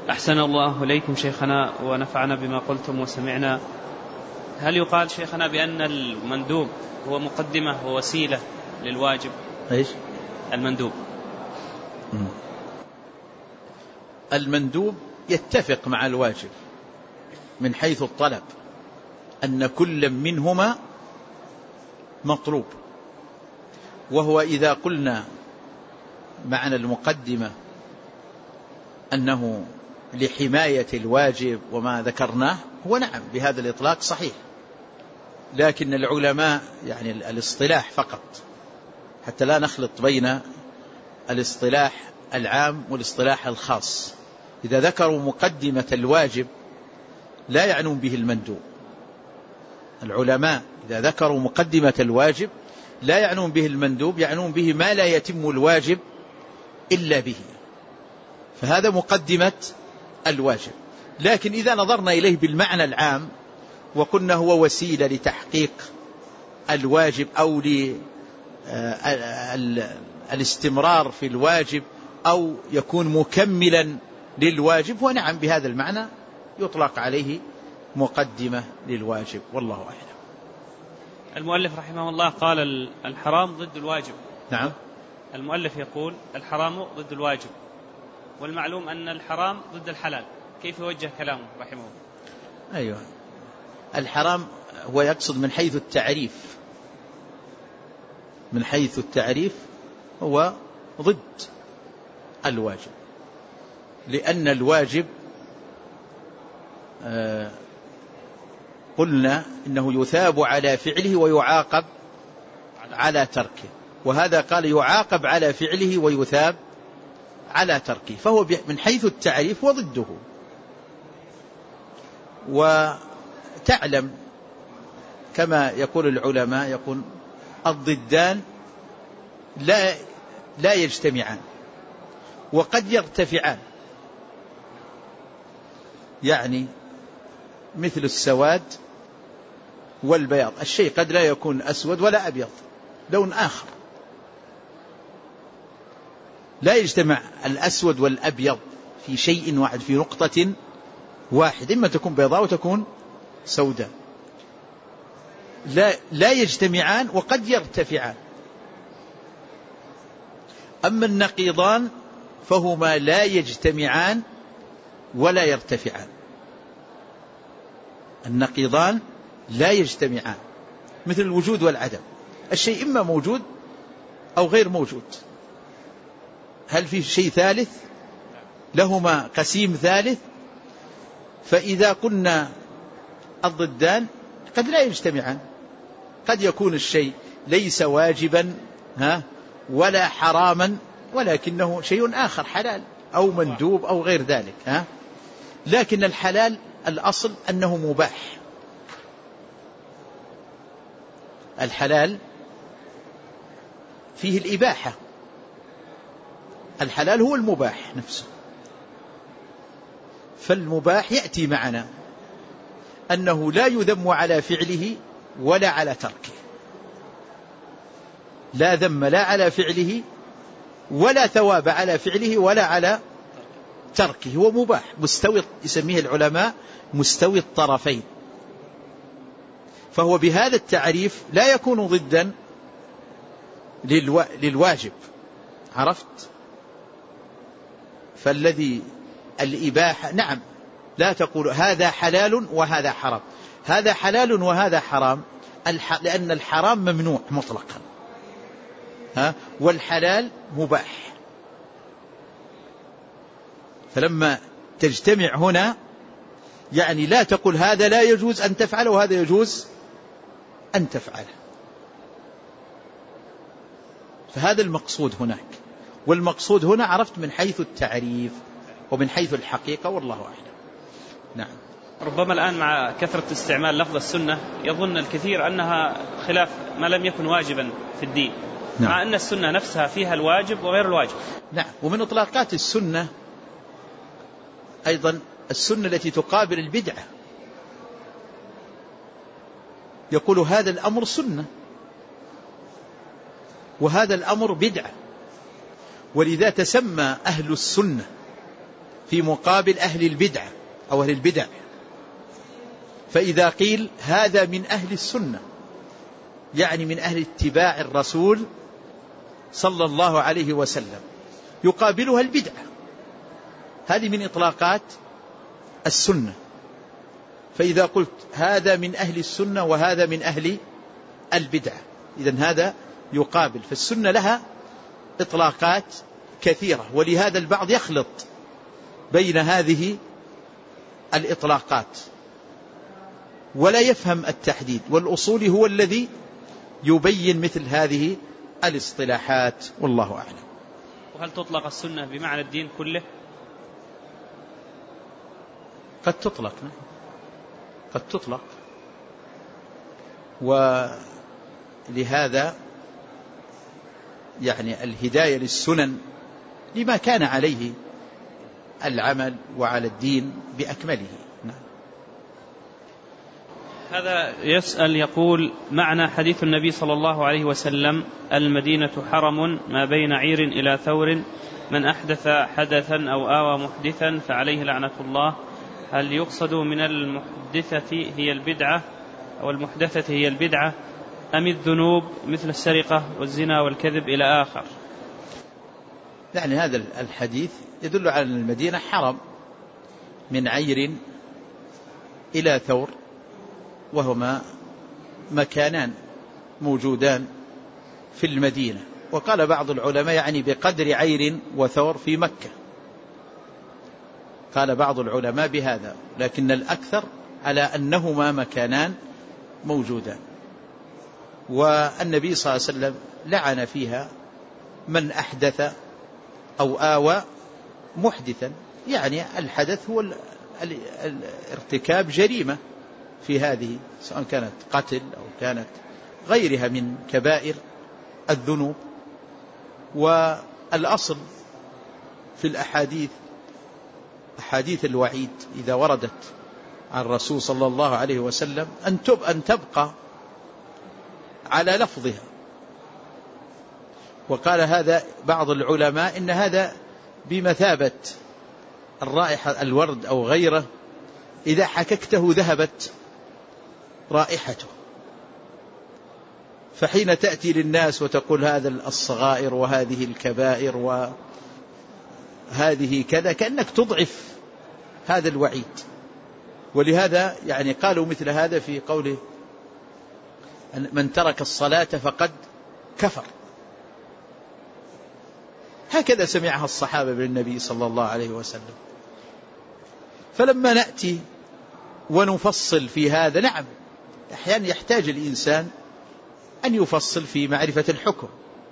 أحسن الله إليكم شيخنا ونفعنا بما قلتم وسمعنا. هل يقال شيخنا بأن المندوب هو مقدمة ووسيلة للواجب؟ إيش المندوب؟ المندوب يتفق مع الواجب من حيث الطلب، أن كل منهما مطلوب. وهو إذا قلنا معنى المقدمة أنه لحماية الواجب وما ذكرناه، هو نعم بهذا الإطلاق صحيح، لكن العلماء يعني الاصطلاح فقط، حتى لا نخلط بين الاصطلاح العام والاصطلاح الخاص. إذا ذكروا مقدمة الواجب لا يعنون به المندوب. العلماء إذا ذكروا مقدمة الواجب لا يعنون به المندوب، يعنون به ما لا يتم الواجب إلا به، فهذا مقدمة الواجب. لكن إذا نظرنا إليه بالمعنى العام وقلنا هو وسيلة لتحقيق الواجب أو للاستمرار في الواجب أو يكون مكملا للواجب، ونعم بهذا المعنى يطلق عليه مقدمة للواجب، والله أعلم. المؤلف رحمه الله قال الحرام ضد الواجب. نعم، المؤلف يقول الحرام ضد الواجب، والمعلوم أن الحرام ضد الحلال، كيف يوجه كلامه رحمه الله؟ أيوة، الحرام هو يقصد من حيث التعريف، من حيث التعريف هو ضد الواجب، لأن الواجب قلنا إنه يثاب على فعله ويعاقب على تركه، وهذا قال يعاقب على فعله ويثاب على تركه، فهو من حيث التعريف وضده. وتعلم كما يقول العلماء، يقول الضدان لا يجتمعان وقد يرتفعان، يعني مثل السواد والبياض، الشيء قد لا يكون أسود ولا أبيض، لون آخر، لا يجتمع الأسود والأبيض في شيء واحد، في نقطة واحد، إما تكون بيضاء وتكون سوداء، لا يجتمعان وقد يرتفعان. أما النقيضان فهما لا يجتمعان ولا يرتفعان. النقيضان لا يجتمعان، مثل الوجود والعدم، الشيء إما موجود أو غير موجود، هل في شيء ثالث؟ لهما قسيم ثالث. فإذا قلنا الضدان قد لا يجتمعان، قد يكون الشيء ليس واجبا ولا حراما، ولكنه شيء آخر، حلال أو مندوب أو غير ذلك. لكن الحلال الأصل أنه مباح، الحلال فيه الإباحة، الحلال هو المباح نفسه. فالمباح يأتي معنا أنه لا يذم على فعله ولا على تركه، لا ذم لا على فعله ولا ثواب على فعله ولا على تركه، هو مباح مستوي، يسميه العلماء مستوي الطرفين. فهو بهذا التعريف لا يكون ضدا للواجب، عرفت؟ فالذي الإباحة نعم، لا تقول هذا حلال وهذا حرام، هذا حلال وهذا حرام، لأن الحرام ممنوع مطلقا، والحلال مباح. فلما تجتمع هنا يعني لا تقول هذا لا يجوز أن تفعله وهذا يجوز أن تفعله. فهذا المقصود هناك، والمقصود هنا عرفت من حيث التعريف ومن حيث الحقيقة، والله أعلم. نعم. ربما الآن مع كثرة استعمال لفظ السنة يظن الكثير أنها خلاف ما لم يكن واجبا في الدين. نعم. مع أن السنة نفسها فيها الواجب وغير الواجب. نعم. ومن إطلاقات السنة أيضا السنة التي تقابل البدعة، يقول هذا الأمر سنة وهذا الأمر بدعة، ولذا تسمى أهل السنة في مقابل أهل البدعة أو أهل البدع. فإذا قيل هذا من أهل السنة يعني من أهل اتباع الرسول صلى الله عليه وسلم، يقابلها البدعة، هذه من إطلاقات السنة. فإذا قلت هذا من أهل السنة وهذا من أهل البدعة، إذن هذا يقابل. فالسنة لها إطلاقات كثيرة، ولهذا البعض يخلط بين هذه الإطلاقات ولا يفهم التحديد، والأصول هو الذي يبين مثل هذه الاصطلاحات، والله أعلم. وهل تطلق السنة بمعنى الدين كله؟ قد تطلق، قد تطلق، ولهذا يعني الهداية للسنن لما كان عليه العمل وعلى الدين بأكمله. هذا يسأل يقول: معنى حديث النبي صلى الله عليه وسلم: المدينة حرم ما بين عير إلى ثور، من أحدث حدثا أو آوى محدثا فعليه لعنة الله، هل يقصد من المحدثة هي البدعة أو المحدثة هي البدعة أم الذنوب مثل السرقة والزنا والكذب إلى آخر؟ يعني هذا الحديث يدل على أن المدينة حرم من عير إلى ثور، وهما مكانان موجودان في المدينة. وقال بعض العلماء يعني بقدر عير وثور في مكة، قال بعض العلماء بهذا، لكن الأكثر على أنهما مكانان موجودان. والنبي صلى الله عليه وسلم لعن فيها من أحدث أو آوى محدثا، يعني الحدث هو الارتكاب جريمة في هذه، سواء كانت قتل أو كانت غيرها من كبائر الذنوب. والأصل في الأحاديث، أحاديث الوعيد إذا وردت عن الرسول صلى الله عليه وسلم أن تبقى على لفظها. وقال هذا بعض العلماء إن هذا بمثابة الرائحة الورد أو غيره، إذا حككته ذهبت رائحته، فحين تأتي للناس وتقول هذا الصغائر وهذه الكبائر وهذه كذا، كأنك تضعف هذا الوعيد. ولهذا يعني قالوا مثل هذا في قوله من ترك الصلاة فقد كفر، هكذا سمعها الصحابة بالنبي صلى الله عليه وسلم. فلما نأتي ونفصل في هذا، نعم أحيانا يحتاج الإنسان أن يفصل في معرفة الحكم،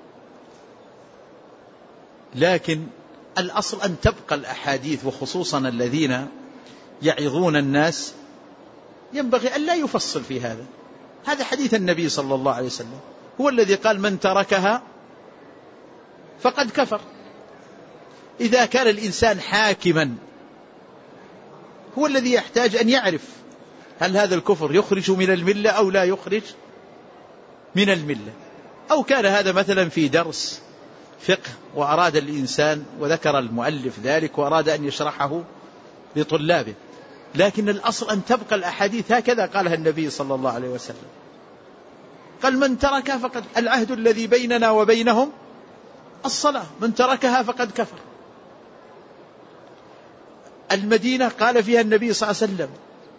لكن الأصل أن تبقى الأحاديث، وخصوصا الذين يعظون الناس ينبغي أن لا يفصل في هذا. هذا حديث النبي صلى الله عليه وسلم، هو الذي قال من تركها فقد كفر. إذا كان الإنسان حاكما هو الذي يحتاج أن يعرف هل هذا الكفر يخرج من الملة أو لا يخرج من الملة. أو كان هذا مثلا في درس فقه وأراد الإنسان وذكر المؤلف ذلك وأراد أن يشرحه لطلابه، لكن الأصل أن تبقى الأحاديث هكذا قالها النبي صلى الله عليه وسلم، قال من تركها فقد، العهد الذي بيننا وبينهم الصلاة، من تركها فقد كفر. المدينة قال فيها النبي صلى الله عليه وسلم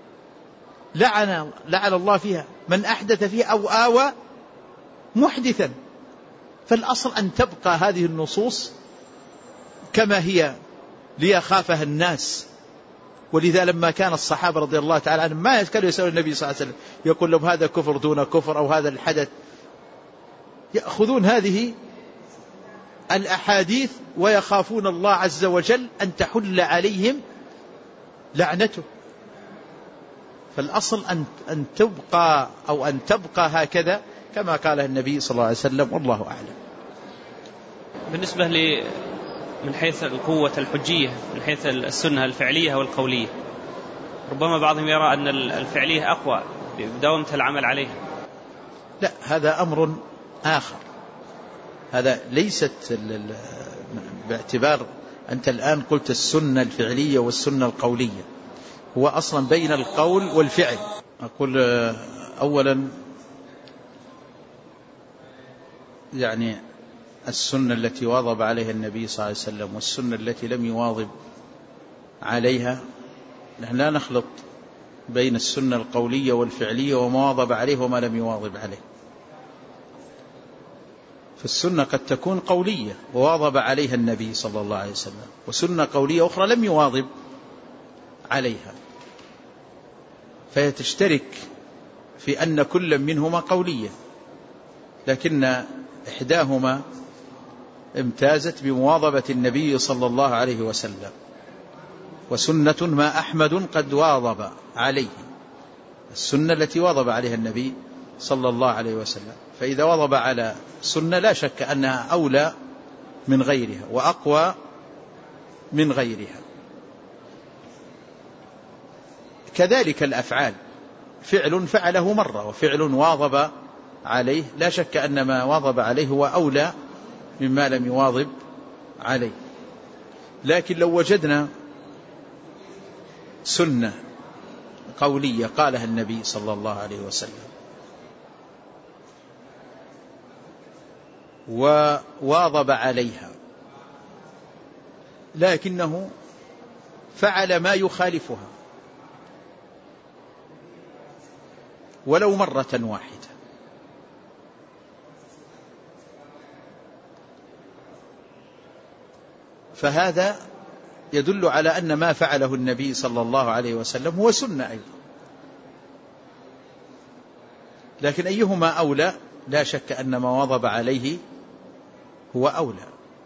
لعن الله فيها من أحدث فيها أو آوى محدثا. فالأصل أن تبقى هذه النصوص كما هي ليخافها الناس. ولذا لما كان الصحابة رضي الله تعالى عنهم ما كانوا يسألون النبي صلى الله عليه وسلم يقول لهم هذا كفر دون كفر أو هذا الحدث، يأخذون هذه الأحاديث ويخافون الله عز وجل أن تحل عليهم لعنته. فالأصل أن تبقى أو أن تبقى هكذا كما قاله النبي صلى الله عليه وسلم، والله أعلم. بالنسبة من حيث القوة الحجية، من حيث السنة الفعلية والقولية، ربما بعضهم يرى أن الفعلية أقوى بدوامة العمل عليها. لا، هذا أمر آخر، هذا ليست باعتبار أنت الآن قلت السنة الفعلية والسنة القولية، هو أصلا بين القول والفعل. أقول أولا يعني السنة التي واظب عليها النبي صلى الله عليه وسلم والسنة التي لم يواظب عليها، نحن لا نخلط بين السنة القولية والفعلية وما واظب عليه وما لم يواظب عليه. فالسنة قد تكون قولية وواظب عليها النبي صلى الله عليه وسلم، وسنة قولية أخرى لم يواظب عليها، فهي تشترك في أن كل منهما قولية، لكن إحداهما امتازت بمواظبة النبي صلى الله عليه وسلم، وسنة ما أحمد قد واظب عليه، السنة التي واظب عليها النبي صلى الله عليه وسلم. فإذا واظب على سنة لا شك أنها أولى من غيرها وأقوى من غيرها. كذلك الأفعال، فعل فعله مرة وفعل واظب عليه، لا شك أن ما واظب عليه هو أولى مما لم يواظب عليه. لكن لو وجدنا سنة قولية قالها النبي صلى الله عليه وسلم وواظب عليها، لكنه فعل ما يخالفها ولو مرة واحدة، فهذا يدل على أن ما فعله النبي صلى الله عليه وسلم هو سنة أيضا. لكن أيهما أولى؟ لا شك أن ما واظب عليه هو أولى،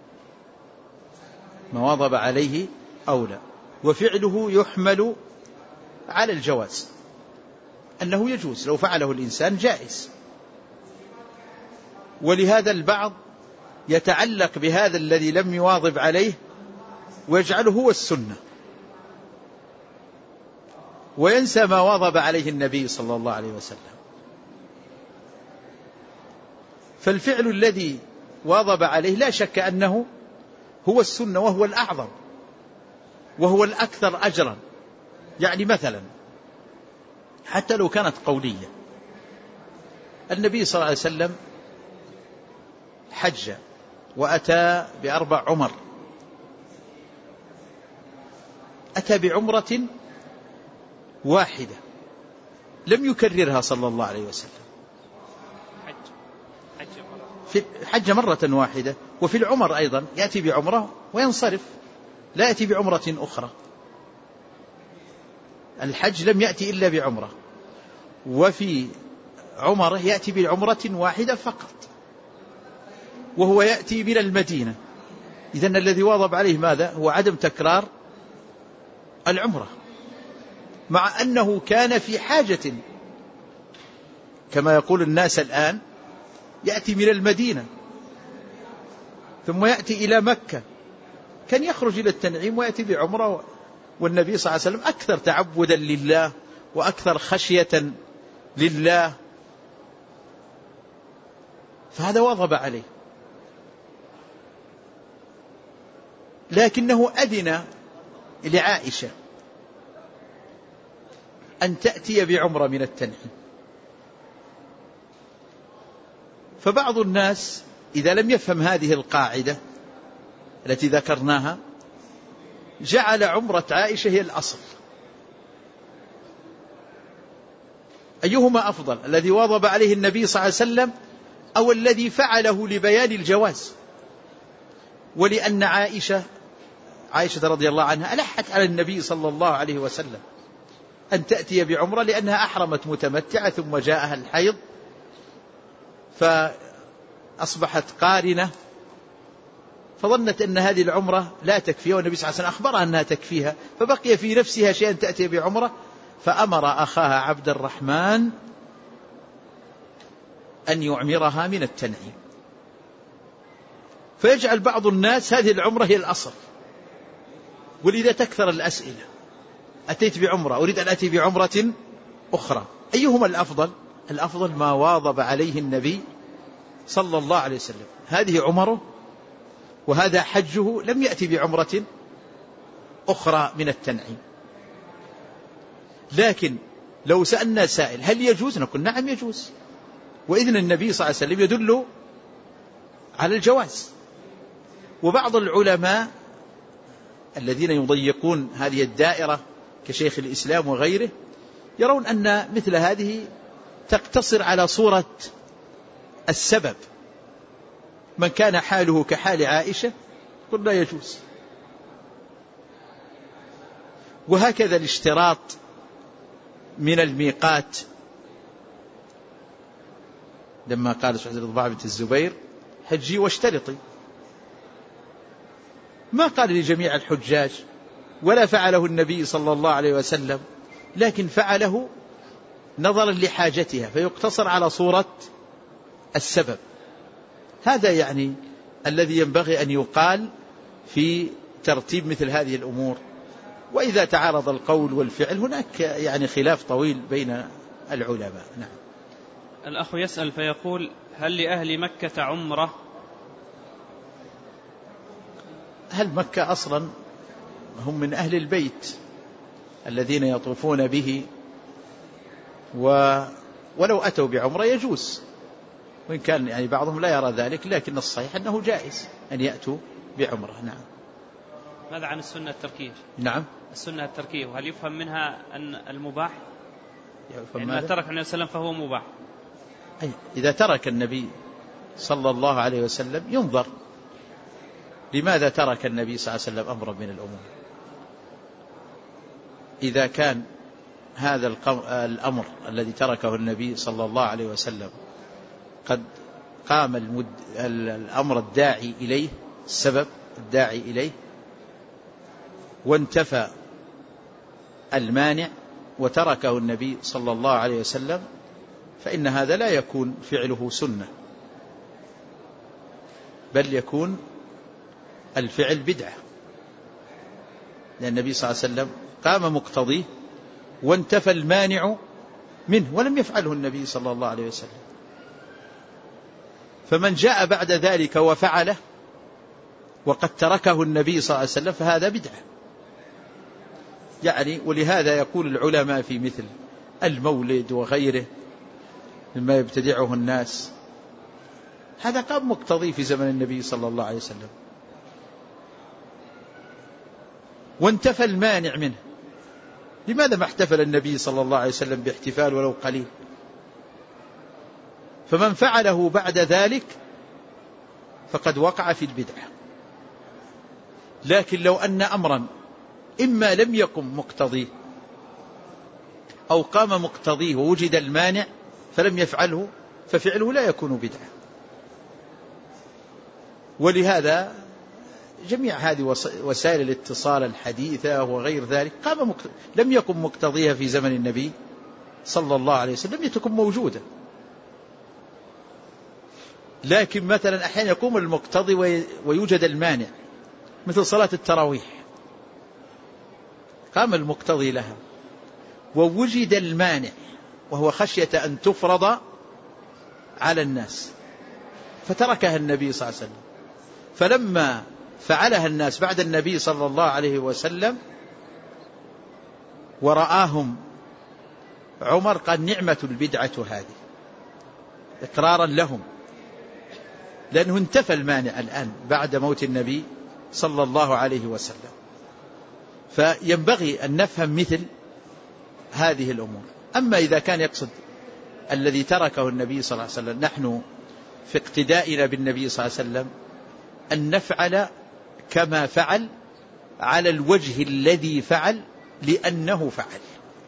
ما واظب عليه أولى، وفعله يحمل على الجواز، أنه يجوز لو فعله الإنسان جائز. ولهذا البعض يتعلق بهذا الذي لم يواظب عليه ويجعله هو السنة، وينسى ما واظب عليه النبي صلى الله عليه وسلم. فالفعل الذي واظب عليه لا شك أنه هو السنة، وهو الأعظم وهو الأكثر أجرا. يعني مثلا حتى لو كانت قولية، النبي صلى الله عليه وسلم حج وأتى بأربع عمر، أتى بعمرة واحدة لم يكررها صلى الله عليه وسلم، حج مرة واحدة. وفي العمر أيضا يأتي بعمرة وينصرف، لا يأتي بعمرة أخرى. الحج لم يأتي إلا بعمرة، وفي عمره يأتي بعمرة واحدة فقط، وهو يأتي من المدينة. إذن الذي واظب عليه ماذا؟ هو عدم تكرار العمرة، مع أنه كان في حاجة، كما يقول الناس الآن، يأتي من المدينة ثم يأتي إلى مكة، كان يخرج إلى التنعيم ويأتي بعمرة، والنبي صلى الله عليه وسلم أكثر تعبدا لله وأكثر خشية لله، فهذا واظب عليه. لكنه أذن لعائشة أن تأتي بعمرة من التنعيم، فبعض الناس إذا لم يفهم هذه القاعدة التي ذكرناها جعل عمرة عائشة هي الأصل. أيهما أفضل، الذي واظب عليه النبي صلى الله عليه وسلم أو الذي فعله لبيان الجواز؟ ولأن عائشة رضي الله عنها ألحت على النبي صلى الله عليه وسلم أن تأتي بعمرة، لأنها أحرمت متمتعة ثم جاءها الحيض فأصبحت قارنة، فظنت أن هذه العمرة لا تكفيها، والنبي صلى الله عليه وسلم أخبرها أنها تكفيها، فبقي في نفسها شيئا تأتي بعمرة، فأمر أخاها عبد الرحمن أن يعمرها من التنعيم. فيجعل بعض الناس هذه العمرة هي الأصل، ولذا تكثر الأسئلة: أتيت بعمرة، أريد أن أتي بعمرة أخرى، أيهما الأفضل؟ الأفضل ما واظب عليه النبي صلى الله عليه وسلم، هذه عمره وهذا حجه لم يأتي بعمرة أخرى من التنعيم. لكن لو سألنا سائل هل يجوز، نقول نعم يجوز، وإذن النبي صلى الله عليه وسلم يدل على الجواز. وبعض العلماء الذين يضيقون هذه الدائرة كشيخ الإسلام وغيره يرون أن مثل هذه تقتصر على صورة السبب، من كان حاله كحال عائشة قل لا يجوز. وهكذا الاشتراط من الميقات، لما قال سعد الضباع بنت الزبير حجي واشترطي، ما قال لجميع الحجاج ولا فعله النبي صلى الله عليه وسلم، لكن فعله نظرا لحاجتها فيقتصر على صورة السبب. هذا يعني الذي ينبغي أن يقال في ترتيب مثل هذه الأمور. وإذا تعارض القول والفعل هناك يعني خلاف طويل بين العلماء. نعم. الأخ يسأل فيقول هل لأهل مكة عمرة؟ هل مكة أصلا هم من أهل البيت الذين يطوفون به، ولو أتوا بعمرة يجوز، وإن كان يعني بعضهم لا يرى ذلك، لكن الصحيح أنه جائز أن يأتوا بعمرة. نعم. ماذا عن السنة التركية؟ نعم. السنة التركية وهل يفهم منها أن المباح؟ يعني ما ترك النبي صلى الله عليه وسلم فهو مباح. إذا ترك النبي صلى الله عليه وسلم ينظر لماذا ترك النبي صلى الله عليه وسلم أمرا من الأمور. إذا كان هذا الأمر الذي تركه النبي صلى الله عليه وسلم قد قام الأمر الداعي إليه، السبب الداعي إليه، وانتفى المانع وتركه النبي صلى الله عليه وسلم، فإن هذا لا يكون فعله سنة، بل يكون الفعل بدعة، لأن النبي صلى الله عليه وسلم قام مقتضيه وانتفى المانع منه ولم يفعله النبي صلى الله عليه وسلم. فمن جاء بعد ذلك وفعله وقد تركه النبي صلى الله عليه وسلم فهذا بدعة يعني. ولهذا يقول العلماء في مثل المولد وغيره مما يبتدعه الناس، هذا قام مقتضي في زمن النبي صلى الله عليه وسلم وانتفى المانع منه. لماذا ما احتفل النبي صلى الله عليه وسلم باحتفال ولو قليل؟ فمن فعله بعد ذلك فقد وقع في البدعة. لكن لو أن أمرا إما لم يقم مقتضيه أو قام مقتضيه ووجد المانع فلم يفعله ففعله لا يكون بدعة. ولهذا جميع هذه وسائل الاتصال الحديثة وغير ذلك لم يكن مقتضيها في زمن النبي صلى الله عليه وسلم، لم تكن موجودة. لكن مثلا أحيانا يقوم المقتضي ويوجد المانع، مثل صلاة التراويح قام المقتضي لها ووجد المانع وهو خشية أن تفرض على الناس فتركها النبي صلى الله عليه وسلم. فلما فعلها الناس بعد النبي صلى الله عليه وسلم ورآهم عمر قال نعمة البدعة هذه، إقرارا لهم، لأنه انتفى المانع الآن بعد موت النبي صلى الله عليه وسلم. فينبغي أن نفهم مثل هذه الأمور. أما إذا كان يقصد الذي تركه النبي صلى الله عليه وسلم، نحن في اقتدائنا بالنبي صلى الله عليه وسلم أن نفعل كما فعل على الوجه الذي فعل لأنه فعل.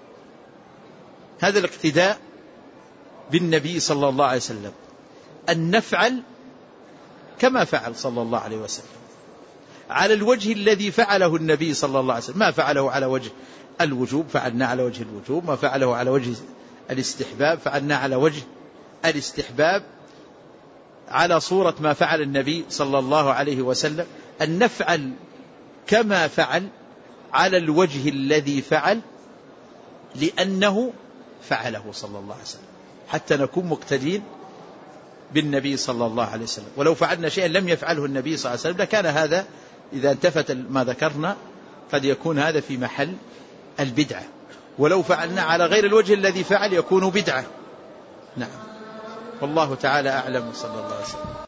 هذا الاقتداء بالنبي صلى الله عليه وسلم، أن نفعل كما فعل صلى الله عليه وسلم على الوجه الذي فعله النبي صلى الله عليه وسلم. ما فعله على وجه الوجوب فعلنا على وجه الوجوب، ما فعله على وجه الاستحباب فعلنا على وجه الاستحباب، على صورة ما فعل النبي صلى الله عليه وسلم. أن نفعل كما فعل على الوجه الذي فعل لأنه فعله صلى الله عليه وسلم، حتى نكون مقتدين بالنبي صلى الله عليه وسلم. ولو فعلنا شيئا لم يفعله النبي صلى الله عليه وسلم لكان هذا إذا انتفت ما ذكرنا قد يكون هذا في محل البدعة، ولو فعلنا على غير الوجه الذي فعل يكون بدعة. نعم، والله تعالى أعلم، صلى الله عليه وسلم.